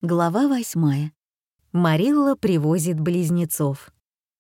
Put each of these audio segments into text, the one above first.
Глава 8. Марилла привозит близнецов.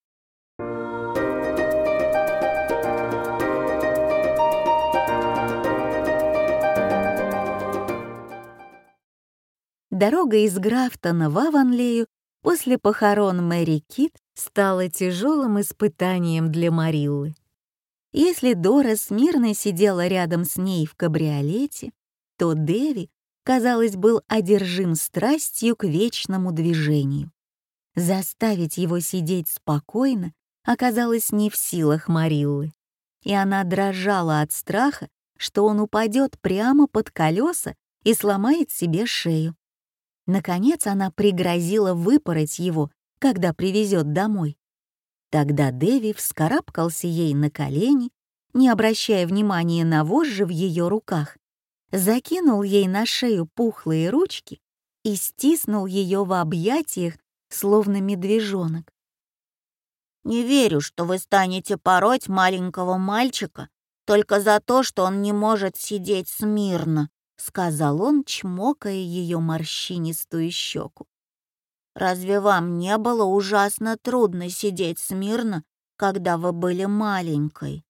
Дорога из Графтона в Авонлею после похорон Мэри Кит стала тяжелым испытанием для Мариллы. Если Дора смирно сидела рядом с ней в кабриолете, то Дэви, казалось, был одержим страстью к вечному движению. Заставить его сидеть спокойно оказалось не в силах Мариллы, и она дрожала от страха, что он упадет прямо под колеса и сломает себе шею. Наконец она пригрозила выпороть его, когда привезет домой. Тогда Дэви вскарабкался ей на колени, не обращая внимания на вожжи в ее руках, закинул ей на шею пухлые ручки и стиснул ее в объятиях, словно медвежонок. «Не верю, что вы станете пороть маленького мальчика только за то, что он не может сидеть смирно», — сказал он, чмокая ее морщинистую щеку. «Разве вам не было ужасно трудно сидеть смирно, когда вы были маленькой?»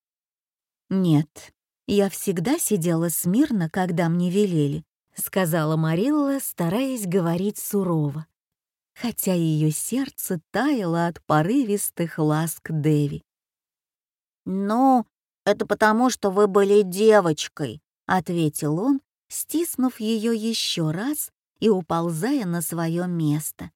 «Нет, я всегда сидела смирно, когда мне велели», — сказала Марилла, стараясь говорить сурово, хотя ее сердце таяло от порывистых ласк Дэви. «Ну, это потому, что вы были девочкой», — ответил он, стиснув ее еще раз и уползая на свое место.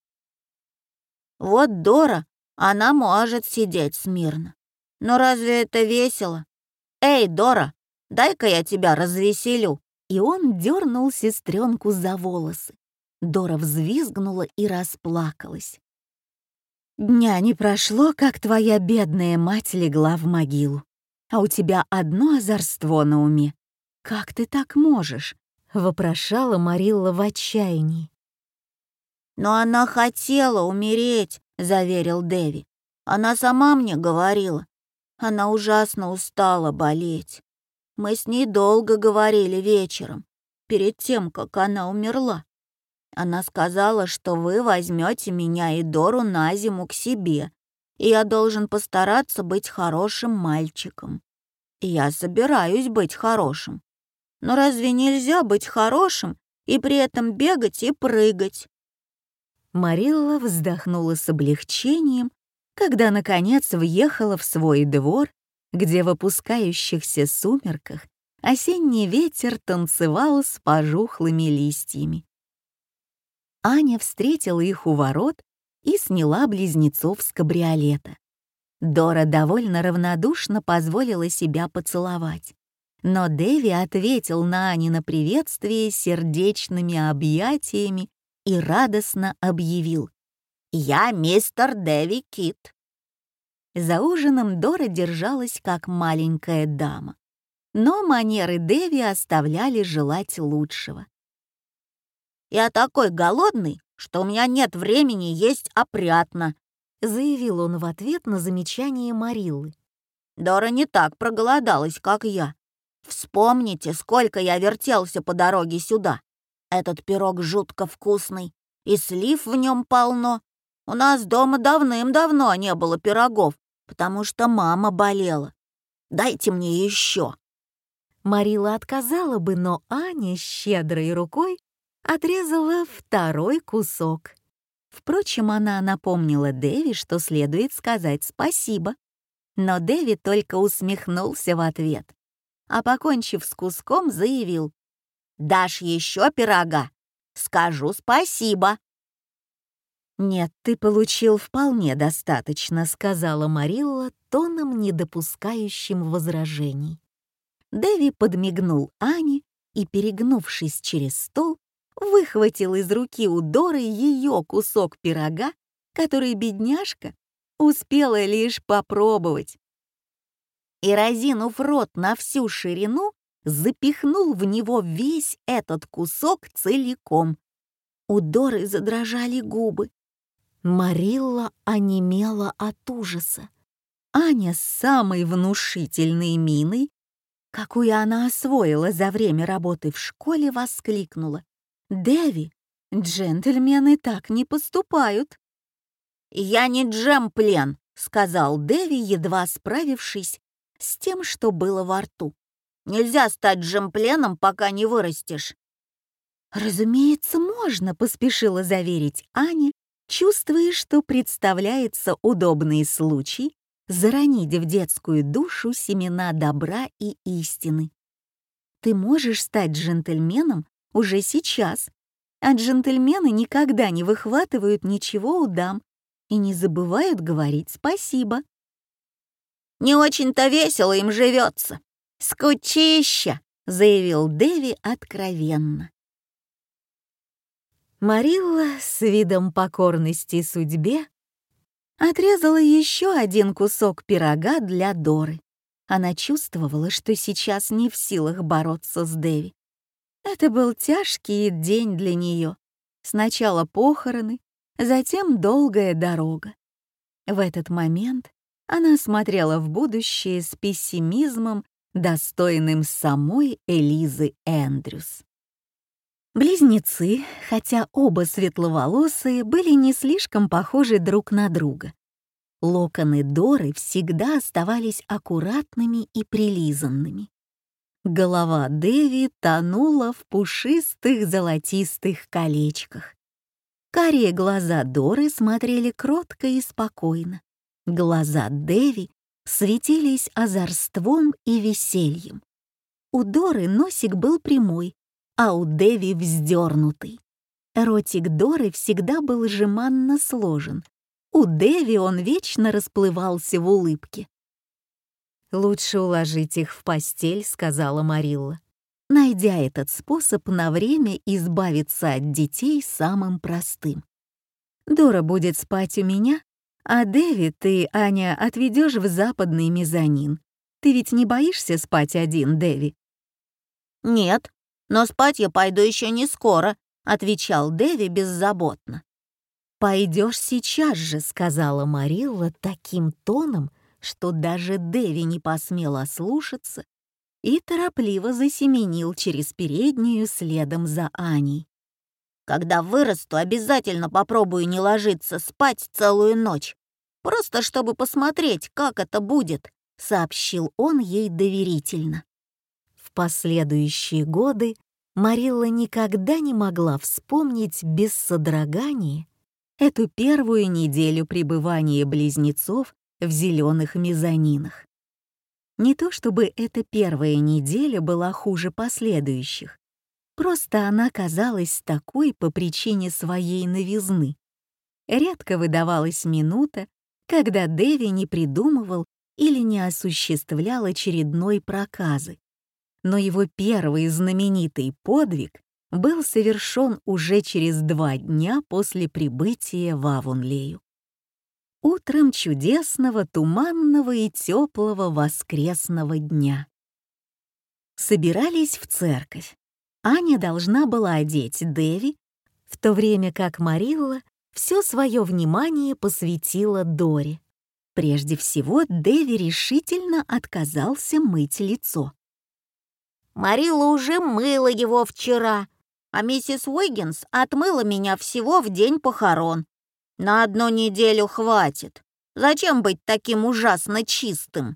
«Вот Дора, она может сидеть смирно. Но разве это весело? Эй, Дора, дай-ка я тебя развеселю». И он дернул сестренку за волосы. Дора взвизгнула и расплакалась. «Дня не прошло, как твоя бедная мать легла в могилу, а у тебя одно озорство на уме. Как ты так можешь?» — вопрошала Марилла в отчаянии. «Но она хотела умереть», — заверил Дэви. «Она сама мне говорила. Она ужасно устала болеть. Мы с ней долго говорили вечером, перед тем, как она умерла. Она сказала, что вы возьмете меня и Дору на зиму к себе, и я должен постараться быть хорошим мальчиком. И я собираюсь быть хорошим. Но разве нельзя быть хорошим и при этом бегать и прыгать?» Марилла вздохнула с облегчением, когда, наконец, въехала в свой двор, где в опускающихся сумерках осенний ветер танцевал с пожухлыми листьями. Аня встретила их у ворот и сняла близнецов с кабриолета. Дора довольно равнодушно позволила себя поцеловать, но Дэви ответил на Анино приветствие сердечными объятиями и радостно объявил: «Я мистер Дэви Кит». За ужином Дора держалась как маленькая дама, но манеры Дэви оставляли желать лучшего. «Я такой голодный, что у меня нет времени есть опрятно», — заявил он в ответ на замечание Мариллы. «Дора не так проголодалась, как я. Вспомните, сколько я вертелся по дороге сюда. Этот пирог жутко вкусный, и слив в нем полно. У нас дома давным-давно не было пирогов, потому что мама болела. Дайте мне еще». Марилла отказала бы, но Аня щедрой рукой отрезала второй кусок. Впрочем, она напомнила Дэви, что следует сказать спасибо. Но Дэви только усмехнулся в ответ, а, покончив с куском, заявил: «Дашь еще пирога? Скажу спасибо». «Нет, ты получил вполне достаточно», — сказала Марилла тоном, не допускающим возражений. Дэви подмигнул Ане и, перегнувшись через стол, выхватил из руки у Доры ее кусок пирога, который бедняжка успела лишь попробовать. И, разинув рот на всю ширину, запихнул в него весь этот кусок целиком. У Доры задрожали губы. Марилла онемела от ужаса. Аня с самой внушительной миной, какую она освоила за время работы в школе, воскликнула: «Дэви, Джентльмены так не поступают. «Я не Джемплен», — сказал Дэви, едва справившись с тем, что было во рту. «Нельзя стать Джемпленом, пока не вырастешь». «Разумеется, можно», — поспешила заверить Аня, чувствуя, что представляется удобный случай заронить в детскую душу семена добра и истины. «Ты можешь стать джентльменом уже сейчас, а джентльмены никогда не выхватывают ничего у дам и не забывают говорить спасибо». «Не очень-то весело им живется. Скучища», — заявил Дэви откровенно. Марилла с видом покорности судьбе отрезала еще один кусок пирога для Доры. Она чувствовала, что сейчас не в силах бороться с Дэви. Это был тяжкий день для нее. Сначала похороны, затем долгая дорога. В этот момент она смотрела в будущее с пессимизмом, достойным самой Элизы Эндрюс. Близнецы, хотя оба светловолосые, были не слишком похожи друг на друга. Локоны Доры всегда оставались аккуратными и прилизанными. Голова Дэви тонула в пушистых золотистых колечках. Карие глаза Доры смотрели кротко и спокойно. Глаза Дэви светились озорством и весельем. У Доры носик был прямой, а у Дэви вздернутый. Ротик Доры всегда был жеманно сложен. У Дэви он вечно расплывался в улыбке. «Лучше уложить их в постель», — сказала Марилла, найдя этот способ на время избавиться от детей самым простым. «Дора будет спать у меня, а Дэви ты, Аня, отведешь в западный мезонин. Ты ведь не боишься спать один, Дэви?» «Нет, но спать я пойду еще не скоро», — отвечал Дэви беззаботно. «Пойдешь сейчас же», — сказала Марилла таким тоном, что даже Дэви не посмел ослушаться и торопливо засеменил через переднюю следом за Аней. «Когда вырасту, обязательно попробую не ложиться спать целую ночь, просто чтобы посмотреть, как это будет», — сообщил он ей доверительно. В последующие годы Марилла никогда не могла вспомнить без содрогания эту первую неделю пребывания близнецов в зеленых мезонинах. Не то чтобы эта первая неделя была хуже последующих, просто она казалась такой по причине своей новизны. Редко выдавалась минута, когда Дэви не придумывал или не осуществлял очередной проказы. Но его первый знаменитый подвиг был совершен уже через 2 дня после прибытия в Авонлею. Утром чудесного, туманного и теплого воскресного дня. Собирались в церковь. Аня должна была одеть Дэви, в то время как Марилла все свое внимание посвятила Доре. Прежде всего, Дэви решительно отказался мыть лицо. «Марилла уже мыла его вчера, а миссис Уиггинс отмыла меня всего в день похорон. На 1 неделю хватит. Зачем быть таким ужасно чистым?»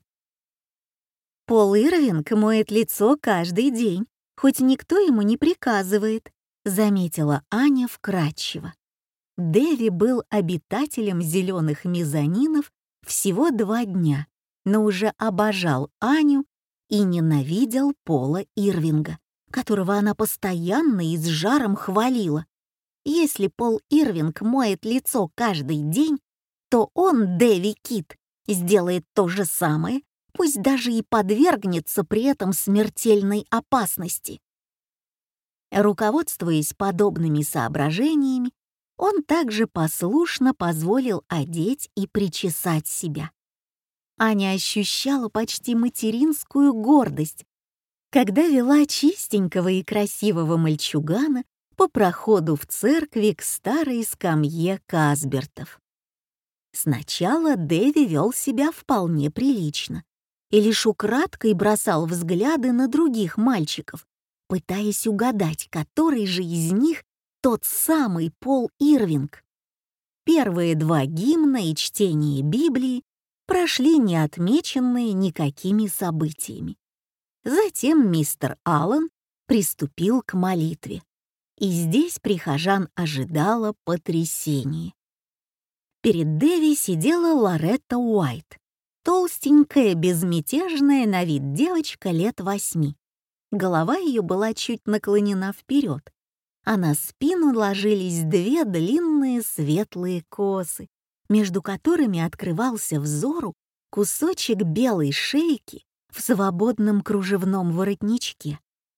Пол Ирвинг моет лицо каждый день, хоть никто ему не приказывает, заметила Аня вкратчиво. Дэви был обитателем зеленых мезонинов всего 2 дня, но уже обожал Аню и ненавидел Пола Ирвинга, которого она постоянно и с жаром хвалила. Если Пол Ирвинг моет лицо каждый день, то он, Дэви Кит, сделает то же самое, пусть даже и подвергнется при этом смертельной опасности. Руководствуясь подобными соображениями, он также послушно позволил одеть и причесать себя. Аня ощущала почти материнскую гордость, когда вела чистенького и красивого мальчугана по проходу в церкви к старой скамье Касбертов. Сначала Дэви вел себя вполне прилично и лишь украдкой бросал взгляды на других мальчиков, пытаясь угадать, который же из них тот самый Пол Ирвинг. Первые два гимна и чтение Библии прошли неотмеченные никакими событиями. Затем мистер Аллен приступил к молитве, и здесь прихожан ожидало потрясение. Перед Дэви сидела Лоретта Уайт, толстенькая, безмятежная на вид девочка лет 8. Голова ее была чуть наклонена вперед, а на спину ложились две длинные светлые косы, между которыми открывался взору кусочек белой шейки в свободном кружевном воротничке.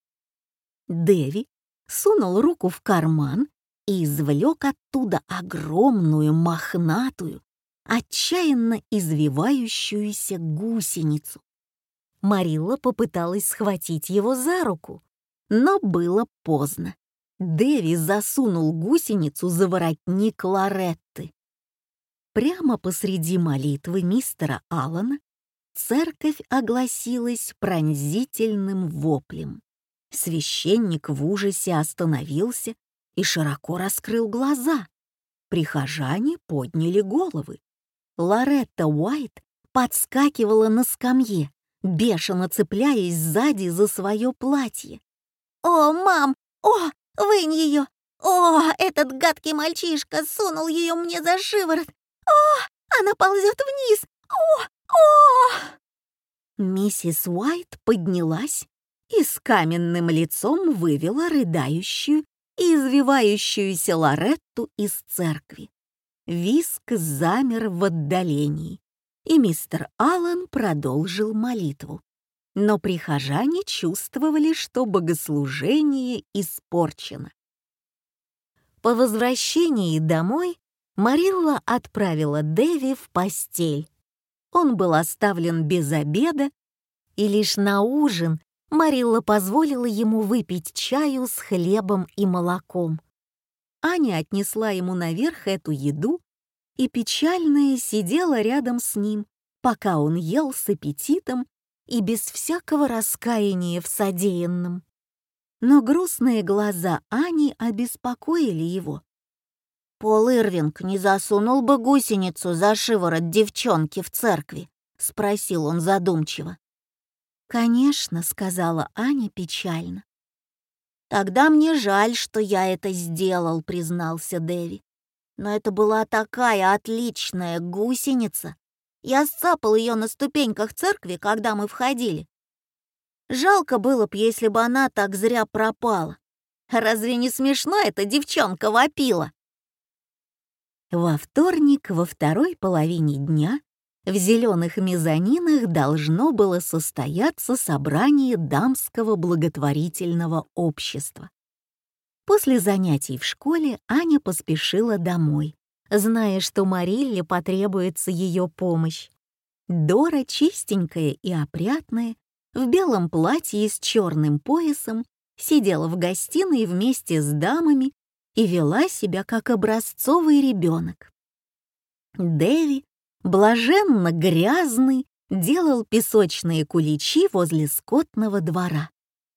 Дэви сунул руку в карман и извлек оттуда огромную, мохнатую, отчаянно извивающуюся гусеницу. Марилла попыталась схватить его за руку, но было поздно. Дэви засунул гусеницу за воротник Лоретты. Прямо посреди молитвы мистера Аллена церковь огласилась пронзительным воплем. Священник в ужасе остановился и широко раскрыл глаза. Прихожане подняли головы. Лоретта Уайт подскакивала на скамье, бешено цепляясь сзади за свое платье. «О, мам! О, вынь ее! О, этот гадкий мальчишка сунул ее мне за шиворот! О, она ползет вниз! О, о!» Миссис Уайт поднялась и с каменным лицом вывела рыдающую и извивающуюся Лоретту из церкви. Визг замер в отдалении, и мистер Аллен продолжил молитву. Но прихожане чувствовали, что богослужение испорчено. По возвращении домой Марилла отправила Дэви в постель. Он был оставлен без обеда, и лишь на ужин Марилла позволила ему выпить чаю с хлебом и молоком. Аня отнесла ему наверх эту еду и печальная сидела рядом с ним, пока он ел с аппетитом и без всякого раскаяния в содеянном. Но грустные глаза Ани обеспокоили его. «Пол Ирвинг не засунул бы гусеницу за шиворот девчонки в церкви?» — спросил он задумчиво. «Конечно», — сказала Аня печально. «Тогда мне жаль, что я это сделал», — признался Дэви. «Но это была такая отличная гусеница. Я сцапал ее на ступеньках церкви, когда мы входили. Жалко было б, если бы она так зря пропала. Разве не смешно эта девчонка вопила?» Во вторник, во второй половине дня, в зеленых мезонинах должно было состояться собрание дамского благотворительного общества. После занятий в школе Аня поспешила домой, зная, что Марилле потребуется ее помощь. Дора, чистенькая и опрятная, в белом платье с черным поясом, сидела в гостиной вместе с дамами и вела себя как образцовый ребенок. Дэви, блаженно грязный, делал песочные куличи возле скотного двора.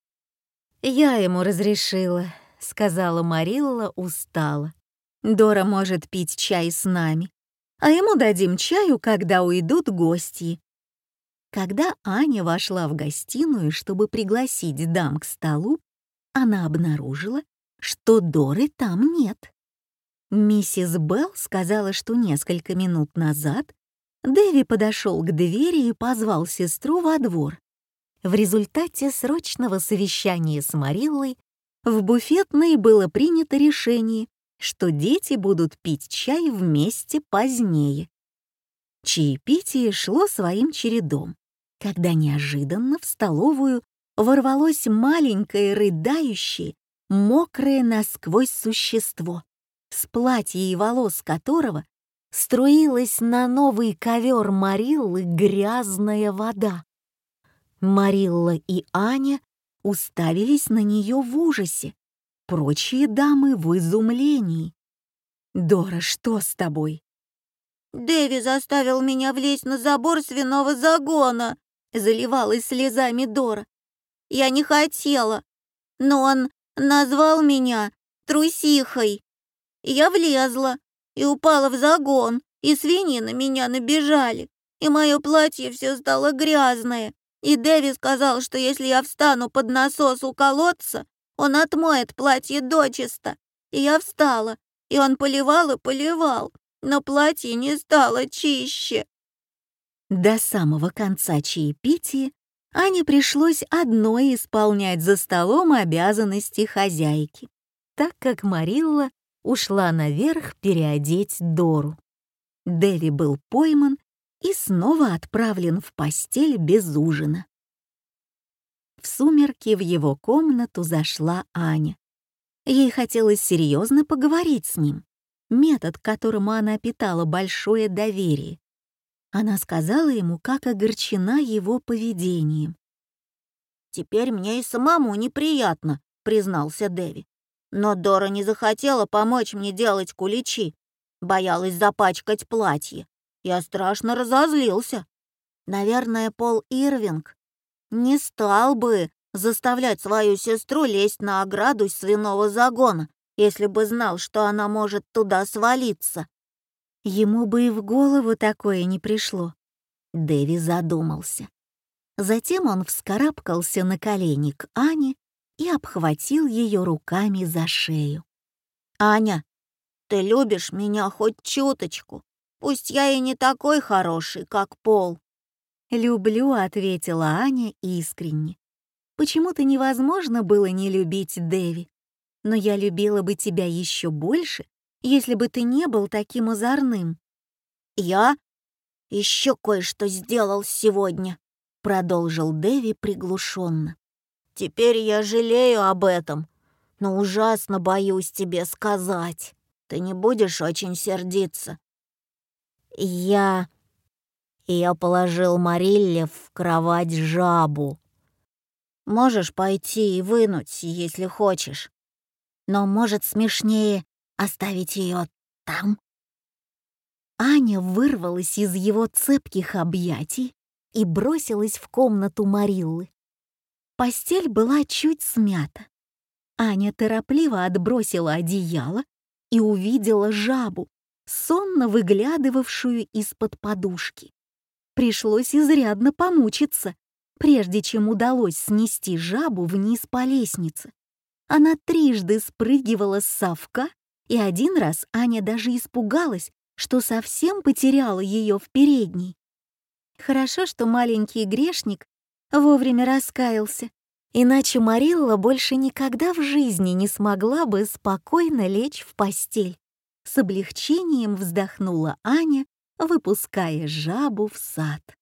«Я ему разрешила», — сказала Марилла устало. «Дора может пить чай с нами, а ему дадим чаю, когда уйдут гости». Когда Аня вошла в гостиную, чтобы пригласить дам к столу, она обнаружила, что Доры там нет. Миссис Белл сказала, что несколько минут назад Дэви подошел к двери и позвал сестру во двор. В результате срочного совещания с Мариллой в буфетной было принято решение, что дети будут пить чай вместе позднее. Чаепитие шло своим чередом, когда неожиданно в столовую ворвалось маленькое рыдающее, мокрое насквозь существо, с платья и волос которого струилась на новый ковер Мариллы грязная вода. Марилла и Аня уставились на нее в ужасе, прочие дамы в изумлении. «Дора, что с тобой?» «Дэви заставил меня влезть на забор свиного загона», — заливалась слезами Дора. «Я не хотела, но он назвал меня трусихой. И я влезла и упала в загон, и свиньи на меня набежали, и мое платье все стало грязное. И Дэви сказал, что если я встану под насос у колодца, он отмоет платье дочисто. И я встала, и он поливал и поливал, но платье не стало чище. До самого конца чаепития Ане пришлось одной исполнять за столом обязанности хозяйки, так как Марилла ушла наверх переодеть Дору. Дэви был пойман и снова отправлен в постель без ужина. В сумерки в его комнату зашла Аня. Ей хотелось серьезно поговорить с ним, метод, к которому она питала большое доверие. Она сказала ему, как огорчена его поведением. «Теперь мне и самому неприятно», — признался Дэви. «Но Дора не захотела помочь мне делать куличи. Боялась запачкать платье. Я страшно разозлился. Наверное, Пол Ирвинг не стал бы заставлять свою сестру лезть на ограду свиного загона, если бы знал, что она может туда свалиться». Ему бы и в голову такое не пришло. Дэви задумался. Затем он вскарабкался на колени к Ане и обхватил ее руками за шею. «Аня, ты любишь меня хоть чуточку? Пусть я и не такой хороший, как Пол». «Люблю», — ответила Аня искренне. Почему-то невозможно было не любить Дэви. Но я любила бы тебя еще больше, если бы ты не был таким озорным. «Я еще кое-что сделал сегодня», — продолжил Дэви приглушенно. «Теперь я жалею об этом, но ужасно боюсь тебе сказать. Ты не будешь очень сердиться?» Я положил Марилле в кровать жабу. Можешь пойти и вынуть, если хочешь. Но, может, смешнее оставить ее там?» Аня вырвалась из его цепких объятий и бросилась в комнату Мариллы. Постель была чуть смята. Аня торопливо отбросила одеяло и увидела жабу, сонно выглядывавшую из-под подушки. Пришлось изрядно помучиться, прежде чем удалось снести жабу вниз по лестнице. Она трижды спрыгивала с совка, и один раз Аня даже испугалась, что совсем потеряла ее в передней. Хорошо, что маленький грешник вовремя раскаялся, иначе Марилла больше никогда в жизни не смогла бы спокойно лечь в постель. С облегчением вздохнула Аня, выпуская жабу в сад.